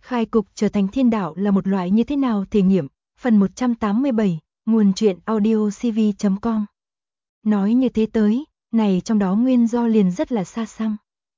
Khai cục trở thành thiên đạo là một loại như thế nào thể nghiệm, phần 187, nguồn truyện audio cv.com. Nói như thế tới, này trong đó nguyên do liền rất là xa xăm.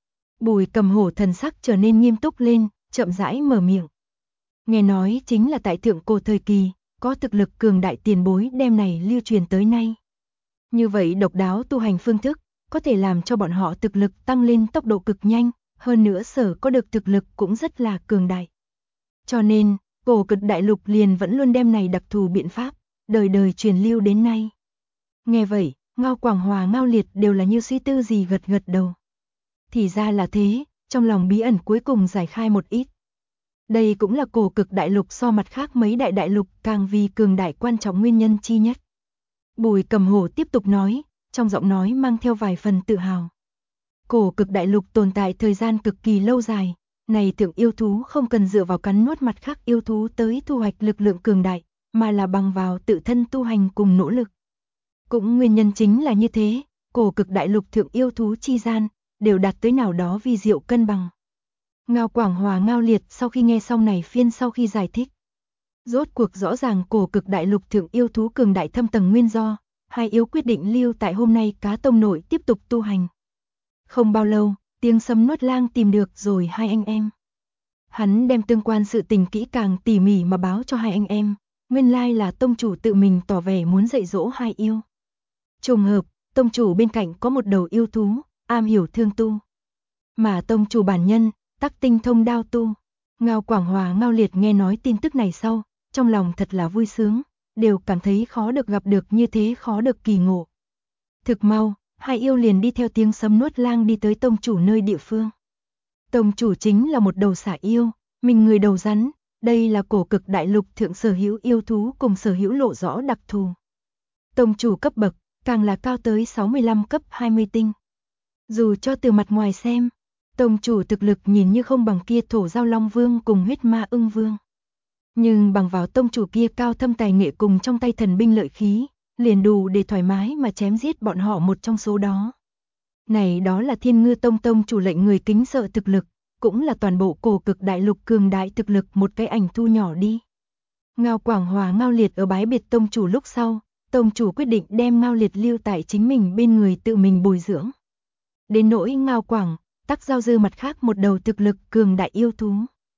Bùi Cầm Hổ thần sắc trở nên nghiêm túc lên, chậm rãi mở miệng. Nghe nói chính là tại thượng cổ thời kỳ, có thực lực cường đại tiền bối đem này lưu truyền tới nay. Như vậy độc đáo tu hành phương thức, có thể làm cho bọn họ thực lực tăng lên tốc độ cực nhanh, hơn nữa sở có được thực lực cũng rất là cường đại. Cho nên, cổ cực đại lục liền vẫn luôn đem này đặc thù biện pháp, đời đời truyền lưu đến nay. Nghe vậy, Ngao Quảng Hòa Ngao Liệt đều là như suy tư gì gật gật đầu. Thì ra là thế, trong lòng bí ẩn cuối cùng giải khai một ít. Đây cũng là cổ cực đại lục so mặt khác mấy đại đại lục càng vì cường đại quan trọng nguyên nhân chi nhất. Bùi Cầm Hổ tiếp tục nói, trong giọng nói mang theo vài phần tự hào. Cổ cực đại lục tồn tại thời gian cực kỳ lâu dài, này thượng yêu thú không cần dựa vào cắn nuốt mặt khác yêu thú tới thu hoạch lực lượng cường đại, mà là bằng vào tự thân tu hành cùng nỗ lực. Cũng nguyên nhân chính là như thế, cổ cực đại lục thượng yêu thú chi gian, đều đạt tới nào đó vi diệu cân bằng. Ngao Quảng Hòa Ngao Liệt sau khi nghe xong này phiên sau khi giải thích. Rốt cuộc rõ ràng cổ cực đại lục thượng yêu thú cường đại thâm tầng nguyên do, hai yêu quyết định lưu tại hôm nay Cá Tông nội tiếp tục tu hành. Không bao lâu, Tiếng Sấm Nuốt Lang tìm được rồi hai anh em. Hắn đem tương quan sự tình kỹ càng tỉ mỉ mà báo cho hai anh em, nguyên lai là tông chủ tự mình tỏ vẻ muốn dạy dỗ hai yêu. Trùng hợp, tông chủ bên cạnh có một đầu yêu thú, am hiểu thương tu. Mà tông chủ bản nhân, tắc tinh thông đao tu. Ngao Quảng Hòa Ngao Liệt nghe nói tin tức này sau, trong lòng thật là vui sướng, đều cảm thấy khó được gặp được như thế khó được kỳ ngộ. Thực mau, hai yêu liền đi theo Tiếng Sấm Nuốt Lang đi tới tông chủ nơi địa phương. Tông chủ chính là một đầu xả yêu, mình người đầu rắn, đây là cổ cực đại lục thượng sở hữu yêu thú cùng sở hữu lộ rõ đặc thù. Tông chủ cấp bậc, càng là cao tới 65 cấp 20 tinh. Dù cho từ mặt ngoài xem, tông chủ thực lực nhìn như không bằng kia Thổ Giao Long Vương cùng Huyết Ma Ưng Vương. Nhưng bằng vào tông chủ kia cao thâm tài nghệ cùng trong tay thần binh lợi khí, liền đủ để thoải mái mà chém giết bọn họ một trong số đó. Này đó là Thiên Ngư Tông tông chủ lệnh người kính sợ thực lực, cũng là toàn bộ cổ cực đại lục cường đại thực lực một cái ảnh thu nhỏ đi. Ngao Quảng Hòa Ngao Liệt ở bái biệt tông chủ lúc sau, tông chủ quyết định đem Ngao Liệt lưu tại chính mình bên người tự mình bồi dưỡng. Đến nỗi Ngao Quảng, tắc giao dư mặt khác một đầu thực lực cường đại yêu thú.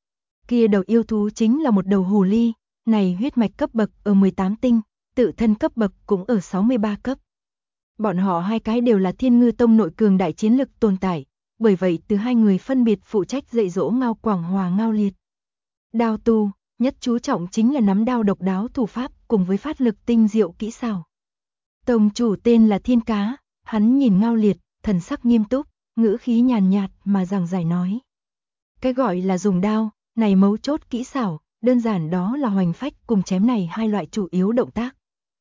Kia đầu yêu thú chính là một đầu hồ ly, này huyết mạch cấp bậc ở 18 tinh, tự thân cấp bậc cũng ở 63 cấp. Bọn họ hai cái đều là Thiên Ngư Tông nội cường đại chiến lực tồn tại, bởi vậy từ hai người phân biệt phụ trách dạy dỗ Ngao Quảng Hòa Ngao Liệt. Đao tu, nhất chú trọng chính là nắm đao độc đáo thủ pháp cùng với phát lực tinh diệu kỹ xảo. Tông chủ tên là Thiên Cá, hắn nhìn Ngao Liệt, thần sắc nghiêm túc, ngữ khí nhàn nhạt mà giảng giải nói. Cái gọi là dùng đao, này mấu chốt kỹ xảo, đơn giản đó là hoành phách cùng chém này hai loại chủ yếu động tác.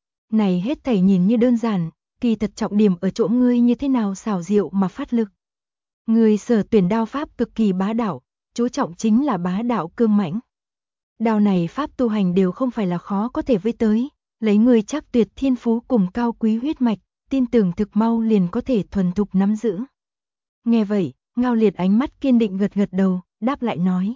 Này hết thảy nhìn như đơn giản, kỳ thật trọng điểm ở chỗ ngươi như thế nào xảo diệu mà phát lực. Người sở tuyển đao pháp cực kỳ bá đạo, chú trọng chính là bá đạo cương mãnh. Đao này pháp tu hành đều không phải là khó có thể với tới, lấy người chắc tuyệt thiên phú cùng cao quý huyết mạch, tin tưởng thực mau liền có thể thuần thục nắm giữ. Nghe vậy, Ngao Liệt ánh mắt kiên định gật gật đầu, đáp lại nói.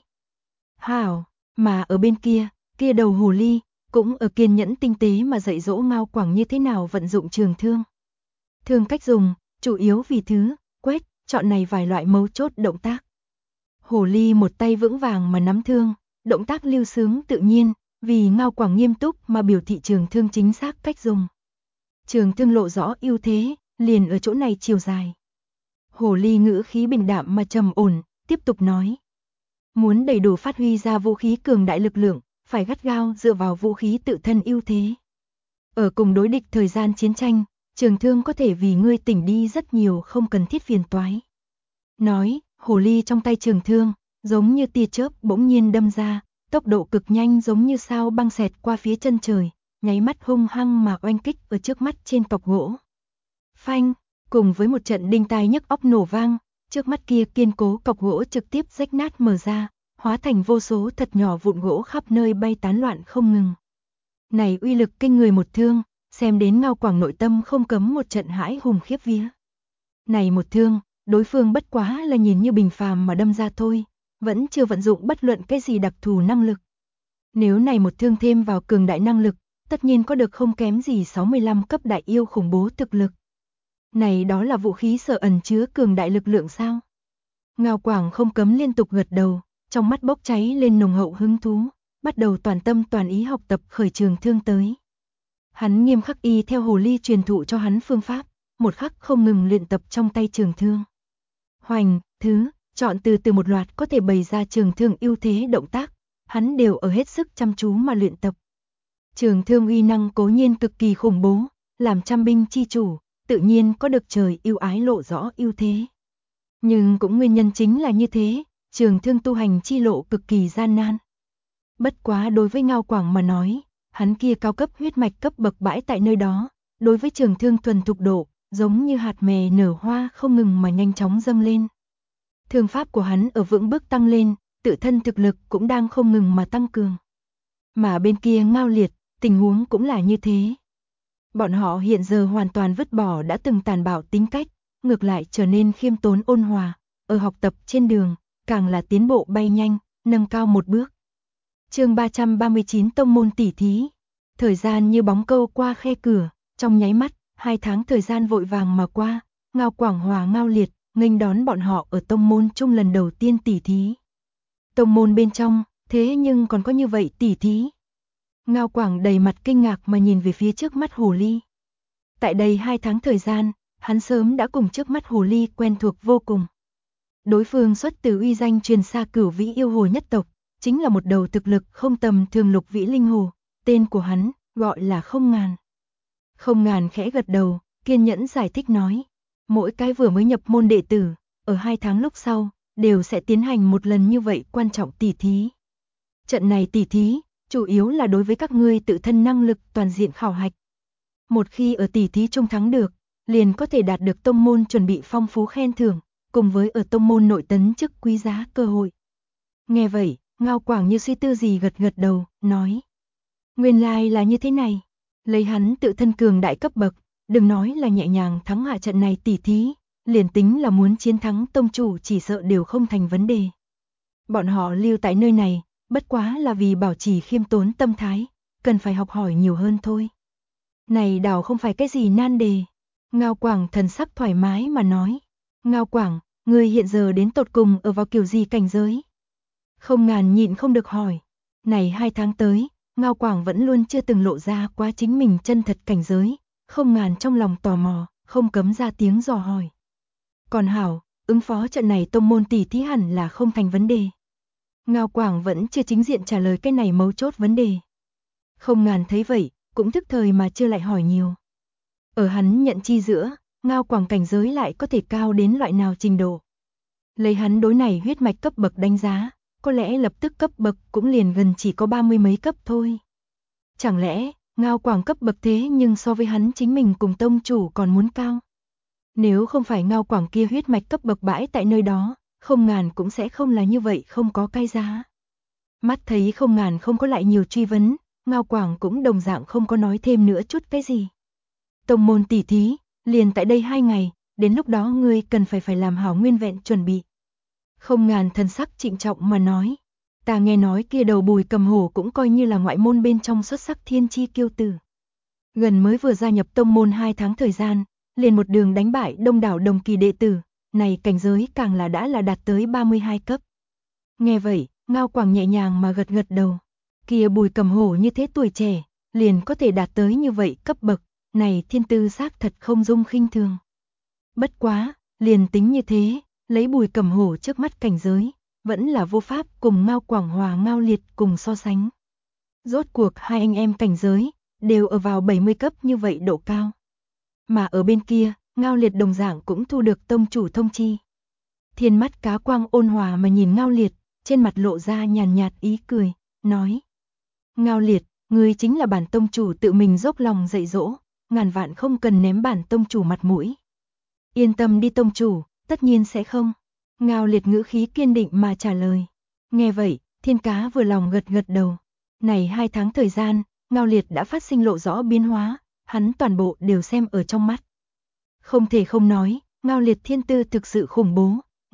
Hảo, mà ở bên kia, kia đầu hồ ly, cũng ở kiên nhẫn tinh tế mà dạy dỗ Ngao Quảng như thế nào vận dụng trường thương. Thương cách dùng, chủ yếu vì thứ, quét, chọn này vài loại mấu chốt động tác. Hồ ly một tay vững vàng mà nắm thương, động tác lưu sướng tự nhiên, vì Ngao Quảng nghiêm túc mà biểu thị trường thương chính xác cách dùng. Trường thương lộ rõ ưu thế, liền ở chỗ này chiều dài. Hồ ly ngữ khí bình đạm mà trầm ổn, tiếp tục nói. Muốn đầy đủ phát huy ra vũ khí cường đại lực lượng, phải gắt gao dựa vào vũ khí tự thân ưu thế. Ở cùng đối địch thời gian chiến tranh, trường thương có thể vì ngươi tỉnh đi rất nhiều không cần thiết phiền toái. Nói, hồ ly trong tay trường thương, giống như tia chớp bỗng nhiên đâm ra, tốc độ cực nhanh giống như sao băng xẹt qua phía chân trời, nháy mắt hung hăng mà oanh kích ở trước mắt trên cọc gỗ. Phanh, cùng với một trận đinh tai nhức óc nổ vang, trước mắt kia kiên cố cọc gỗ trực tiếp rách nát mở ra, hóa thành vô số thật nhỏ vụn gỗ khắp nơi bay tán loạn không ngừng. Này uy lực kinh người một thương, xem đến Ngao Quảng nội tâm không cấm một trận hãi hùng khiếp vía. Này một thương, đối phương bất quá là nhìn như bình phàm mà đâm ra thôi, vẫn chưa vận dụng bất luận cái gì đặc thù năng lực. Nếu này một thương thêm vào cường đại năng lực, tất nhiên có được không kém gì 65 cấp đại yêu khủng bố thực lực. Này đó là vũ khí sở ẩn chứa cường đại lực lượng sao? Ngao Quảng không cấm liên tục gật đầu, trong mắt bốc cháy lên nồng hậu hứng thú, bắt đầu toàn tâm toàn ý học tập khởi trường thương tới. Hắn nghiêm khắc y theo hồ ly truyền thụ cho hắn phương pháp, một khắc không ngừng luyện tập trong tay trường thương. Hoành, thứ, chọn từ một loạt có thể bày ra trường thương ưu thế động tác, hắn đều ở hết sức chăm chú mà luyện tập. Trường thương uy năng cố nhiên cực kỳ khủng bố, làm trăm binh chi chủ, tự nhiên có được trời yêu ái lộ rõ ưu thế. Nhưng cũng nguyên nhân chính là như thế, trường thương tu hành chi lộ cực kỳ gian nan. Bất quá đối với Ngao Quảng mà nói, hắn kia cao cấp huyết mạch cấp bậc bãi tại nơi đó, đối với trường thương thuần thục độ, giống như hạt mè nở hoa không ngừng mà nhanh chóng dâng lên. Thương pháp của hắn ở vững bước tăng lên, tự thân thực lực cũng đang không ngừng mà tăng cường. Mà bên kia Ngao Liệt, tình huống cũng là như thế. Bọn họ hiện giờ hoàn toàn vứt bỏ đã từng tàn bạo tính cách, ngược lại trở nên khiêm tốn ôn hòa, ở học tập trên đường, càng là tiến bộ bay nhanh, nâng cao một bước. Chương 339 tông môn tỷ thí. Thời gian như bóng câu qua khe cửa, trong nháy mắt, 2 tháng thời gian vội vàng mà qua, Ngao Quảng hòa Ngao Liệt, nghênh đón bọn họ ở tông môn chung lần đầu tiên tỷ thí. Tông môn bên trong, thế nhưng còn có như vậy tỷ thí. Ngao Quảng đầy mặt kinh ngạc mà nhìn về phía trước mắt hồ ly. Tại đây 2 tháng thời gian, hắn sớm đã cùng trước mắt hồ ly quen thuộc vô cùng. Đối phương xuất từ uy danh truyền xa Cửu Vĩ yêu hồ nhất tộc, chính là một đầu thực lực không tầm thường lục vĩ linh hồ, tên của hắn gọi là Không Ngàn. Không Ngàn khẽ gật đầu, kiên nhẫn giải thích nói, mỗi cái vừa mới nhập môn đệ tử, ở 2 tháng lúc sau, đều sẽ tiến hành một lần như vậy quan trọng tỷ thí. Trận này tỷ thí, chủ yếu là đối với các ngươi tự thân năng lực toàn diện khảo hạch. Một khi ở tỷ thí chung thắng được, liền có thể đạt được tông môn chuẩn bị phong phú khen thưởng, cùng với ở tông môn nội tấn chức quý giá cơ hội. Nghe vậy, Ngao Quảng như suy tư gì gật gật đầu, nói. Nguyên lai là như thế này, lấy hắn tự thân cường đại cấp bậc, đừng nói là nhẹ nhàng thắng hạ trận này tỷ thí, liền tính là muốn chiến thắng tông chủ chỉ sợ đều không thành vấn đề. Bọn họ lưu tại nơi này, bất quá là vì bảo trì khiêm tốn tâm thái, cần phải học hỏi nhiều hơn thôi. Này đảo không phải cái gì nan đề. Ngao Quảng thần sắc thoải mái mà nói. Ngao Quảng, ngươi hiện giờ đến tột cùng ở vào kiểu gì cảnh giới? Không Ngàn nhịn không được hỏi. Này 2 tháng tới, Ngao Quảng vẫn luôn chưa từng lộ ra quá chính mình chân thật cảnh giới. Không Ngàn trong lòng tò mò, không cấm ra tiếng dò hỏi. Còn hảo, ứng phó trận này tông môn tỷ thí hẳn là không thành vấn đề. Ngao Quảng vẫn chưa chính diện trả lời cái này mấu chốt vấn đề. Không Ngàn thấy vậy, cũng thức thời mà chưa lại hỏi nhiều. Ở hắn nhận chi giữa, Ngao Quảng cảnh giới lại có thể cao đến loại nào trình độ. Lấy hắn đối này huyết mạch cấp bậc đánh giá, có lẽ lập tức cấp bậc cũng liền gần chỉ có 30 mấy cấp thôi. Chẳng lẽ, Ngao Quảng cấp bậc thế nhưng so với hắn chính mình cùng tông chủ còn muốn cao? Nếu không phải Ngao Quảng kia huyết mạch cấp bậc bãi tại nơi đó, Không Ngàn cũng sẽ không là như vậy không có cai giá. Mắt thấy Không Ngàn không có lại nhiều truy vấn, Ngao Quảng cũng đồng dạng không có nói thêm nữa chút cái gì. Tông môn tỷ thí, liền tại đây 2 ngày, đến lúc đó ngươi cần phải làm hảo nguyên vẹn chuẩn bị. Không Ngàn thần sắc trịnh trọng mà nói, ta nghe nói kia đầu Bùi Cầm Hổ cũng coi như là ngoại môn bên trong xuất sắc thiên chi kiêu tử. Gần mới vừa gia nhập tông môn 2 tháng thời gian, liền một đường đánh bại đông đảo đồng kỳ đệ tử, này cảnh giới càng là đã là đạt tới 32 cấp. Nghe vậy, Ngao Quảng nhẹ nhàng mà gật gật đầu. Kia Bùi Cầm Hổ như thế tuổi trẻ, liền có thể đạt tới như vậy cấp bậc, này thiên tư xác thật không dung khinh thường. Bất quá, liền tính như thế, lấy Bùi Cầm Hổ trước mắt cảnh giới, vẫn là vô pháp cùng Ngao Quảng hòa Ngao Liệt cùng so sánh. Rốt cuộc hai anh em cảnh giới, đều ở vào 70 cấp như vậy độ cao. Mà ở bên kia, Ngao Liệt đồng dạng cũng thu được tông chủ thông chi. Thiên mắt cá quang ôn hòa mà nhìn Ngao Liệt, trên mặt lộ ra nhàn nhạt ý cười, nói. Ngao Liệt, ngươi chính là bản tông chủ tự mình dốc lòng dạy dỗ, ngàn vạn không cần ném bản tông chủ mặt mũi. Yên tâm đi tông chủ, tất nhiên sẽ không. Ngao Liệt ngữ khí kiên định mà trả lời. Nghe vậy, Thiên cá vừa lòng gật gật đầu. Này 2 tháng thời gian, Ngao Liệt đã phát sinh lộ rõ biến hóa, hắn toàn bộ đều xem ở trong mắt. Không thể không nói, Ngao Liệt thiên tư thực sự khủng bố,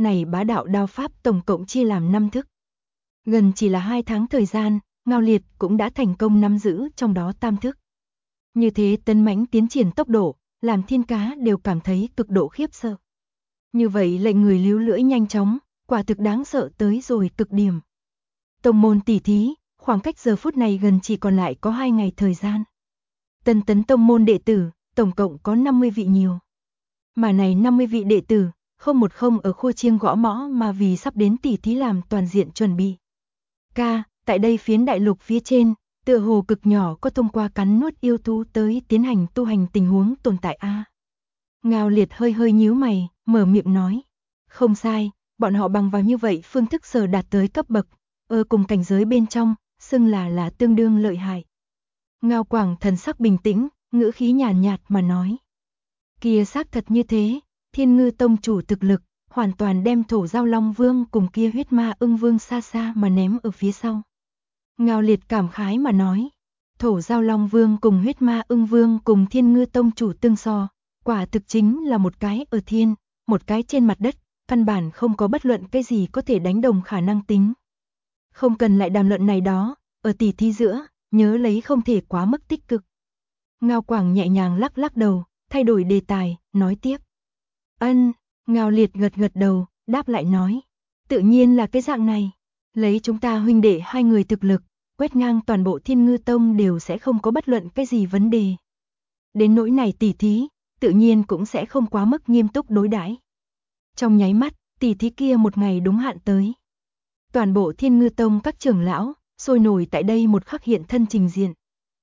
này bá đạo đao pháp tổng cộng chia làm 5 thức. Gần chỉ là 2 tháng thời gian, Ngao Liệt cũng đã thành công nắm giữ trong đó tam thức. Như thế tấn mãnh tiến triển tốc độ, làm thiên cá đều cảm thấy cực độ khiếp sợ. Như vậy lệnh người líu lưỡi nhanh chóng, quả thực đáng sợ tới rồi cực điểm. Tông môn tỷ thí, khoảng cách giờ phút này gần chỉ còn lại có 2 ngày thời gian. Tân tấn tông môn đệ tử, tổng cộng có 50 vị nhiều. Mà này 50 vị đệ tử, không một không ở khua chiêng gõ mõ mà vì sắp đến tỷ thí làm toàn diện chuẩn bị. Tại đây phiến đại lục phía trên, tựa hồ cực nhỏ có thông qua cắn nuốt yêu thú tới tiến hành tu hành tình huống tồn tại a. Ngao Liệt hơi hơi nhíu mày, mở miệng nói. Không sai, bọn họ bằng vào như vậy phương thức sở đạt tới cấp bậc, ở cùng cảnh giới bên trong, xưng là tương đương lợi hại. Ngao Quảng thần sắc bình tĩnh, ngữ khí nhàn nhạt mà nói. Kia xác thật như thế, Thiên Ngư tông chủ thực lực, hoàn toàn đem Thổ Giao Long Vương cùng kia Huyết Ma Ưng Vương xa xa mà ném ở phía sau. Ngao Liệt cảm khái mà nói, Thổ Giao Long Vương cùng Huyết Ma Ưng Vương cùng Thiên Ngư tông chủ tương so, quả thực chính là một cái ở thiên, một cái trên mặt đất, căn bản không có bất luận cái gì có thể đánh đồng khả năng tính. Không cần lại đàm luận này đó, ở tỷ thí giữa, nhớ lấy không thể quá mức tích cực. Ngao Quảng nhẹ nhàng lắc lắc đầu, thay đổi đề tài, nói tiếp. Ngao Liệt gật gật đầu, đáp lại nói. Tự nhiên là cái dạng này. Lấy chúng ta huynh đệ 2 người thực lực, quét ngang toàn bộ Thiên Ngư Tông đều sẽ không có bất luận cái gì vấn đề. Đến nỗi này tỷ thí, tự nhiên cũng sẽ không quá mức nghiêm túc đối đãi. Trong nháy mắt, tỷ thí kia một ngày đúng hạn tới. Toàn bộ Thiên Ngư Tông các trưởng lão, sôi nổi tại đây một khắc hiện thân trình diện.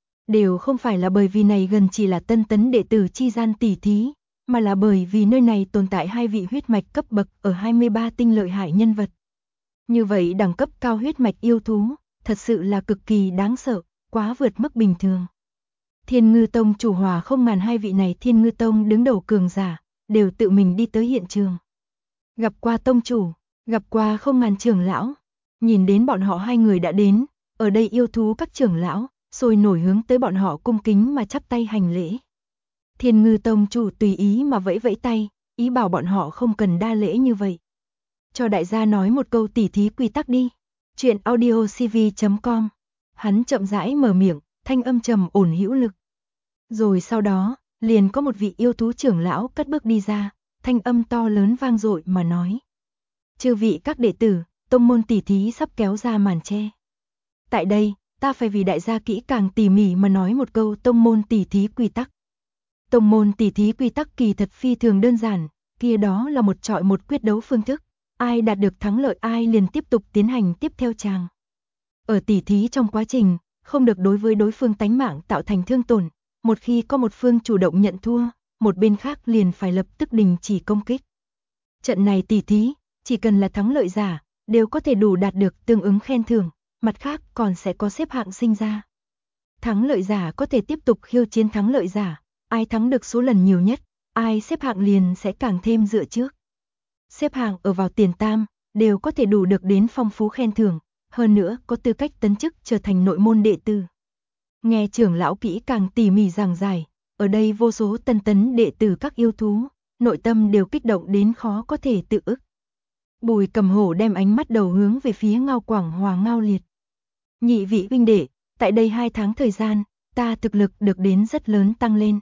Đều không phải là bởi vì này gần chỉ là tân tấn đệ tử chi gian tỷ thí, mà là bởi vì nơi này tồn tại 2 vị huyết mạch cấp bậc ở 23 tinh lợi hại nhân vật. Như vậy đẳng cấp cao huyết mạch yêu thú, thật sự là cực kỳ đáng sợ, quá vượt mức bình thường. Thiên Ngư Tông chủ hòa không ngàn 2 vị này Thiên Ngư Tông đứng đầu cường giả, đều tự mình đi tới hiện trường. Gặp qua tông chủ, gặp qua không ngàn trưởng lão, nhìn đến bọn họ 2 người đã đến, ở đây yêu thú các trưởng lão, sôi nổi hướng tới bọn họ cung kính mà chắp tay hành lễ. Thiên Ngư tông chủ tùy ý mà vẫy vẫy tay, ý bảo bọn họ không cần đa lễ như vậy. Cho đại gia nói một câu tỉ thí quy tắc đi. Chuyện audiocv.com. Hắn chậm rãi mở miệng, thanh âm trầm ổn hữu lực. Rồi sau đó, liền có một vị yêu thú trưởng lão cất bước đi ra, thanh âm to lớn vang dội mà nói. Chư vị các đệ tử, tông môn tỉ thí sắp kéo ra màn che. Tại đây, ta phải vì đại gia kỹ càng tỉ mỉ mà nói một câu tông môn tỉ thí quy tắc. Tông môn tỉ thí quy tắc kỳ thật phi thường đơn giản, kia đó là một chọi một quyết đấu phương thức, ai đạt được thắng lợi ai liền tiếp tục tiến hành tiếp theo tràng. Ở tỉ thí trong quá trình, không được đối với đối phương tánh mạng tạo thành thương tổn, một khi có một phương chủ động nhận thua, một bên khác liền phải lập tức đình chỉ công kích. Trận này tỉ thí, chỉ cần là thắng lợi giả, đều có thể đủ đạt được tương ứng khen thưởng, mặt khác còn sẽ có xếp hạng sinh ra. Thắng lợi giả có thể tiếp tục khiêu chiến thắng lợi giả, ai thắng được số lần nhiều nhất, ai xếp hạng liền sẽ càng thêm dựa trước. Xếp hạng ở vào tiền tam, đều có thể đủ được đến phong phú khen thưởng, hơn nữa có tư cách tấn chức trở thành nội môn đệ tử. Nghe trưởng lão kỹ càng tỉ mỉ giảng giải, ở đây vô số tân tấn đệ tử các yêu thú, nội tâm đều kích động đến khó có thể tự ức. Bùi Cầm Hổ đem ánh mắt đầu hướng về phía Ngao Quảng Hòa Ngao Liệt. Nhị vị huynh đệ, tại đây 2 tháng thời gian, ta thực lực được đến rất lớn tăng lên.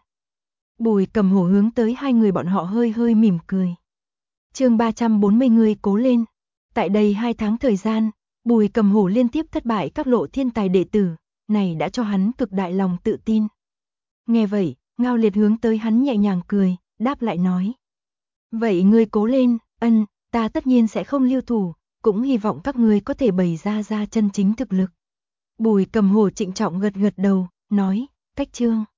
Bùi Cầm Hổ hướng tới 2 người bọn họ hơi hơi mỉm cười. Chương 340 người cố lên. Tại đây 2 tháng thời gian, Bùi Cầm Hổ liên tiếp thất bại các lộ thiên tài đệ tử, này đã cho hắn cực đại lòng tự tin. Nghe vậy, Ngao Liệt hướng tới hắn nhẹ nhàng cười, đáp lại nói. Vậy ngươi cố lên, ta tất nhiên sẽ không lưu thủ, cũng hy vọng các ngươi có thể bày ra chân chính thực lực. Bùi Cầm Hổ trịnh trọng gật gật đầu, nói, cách chương.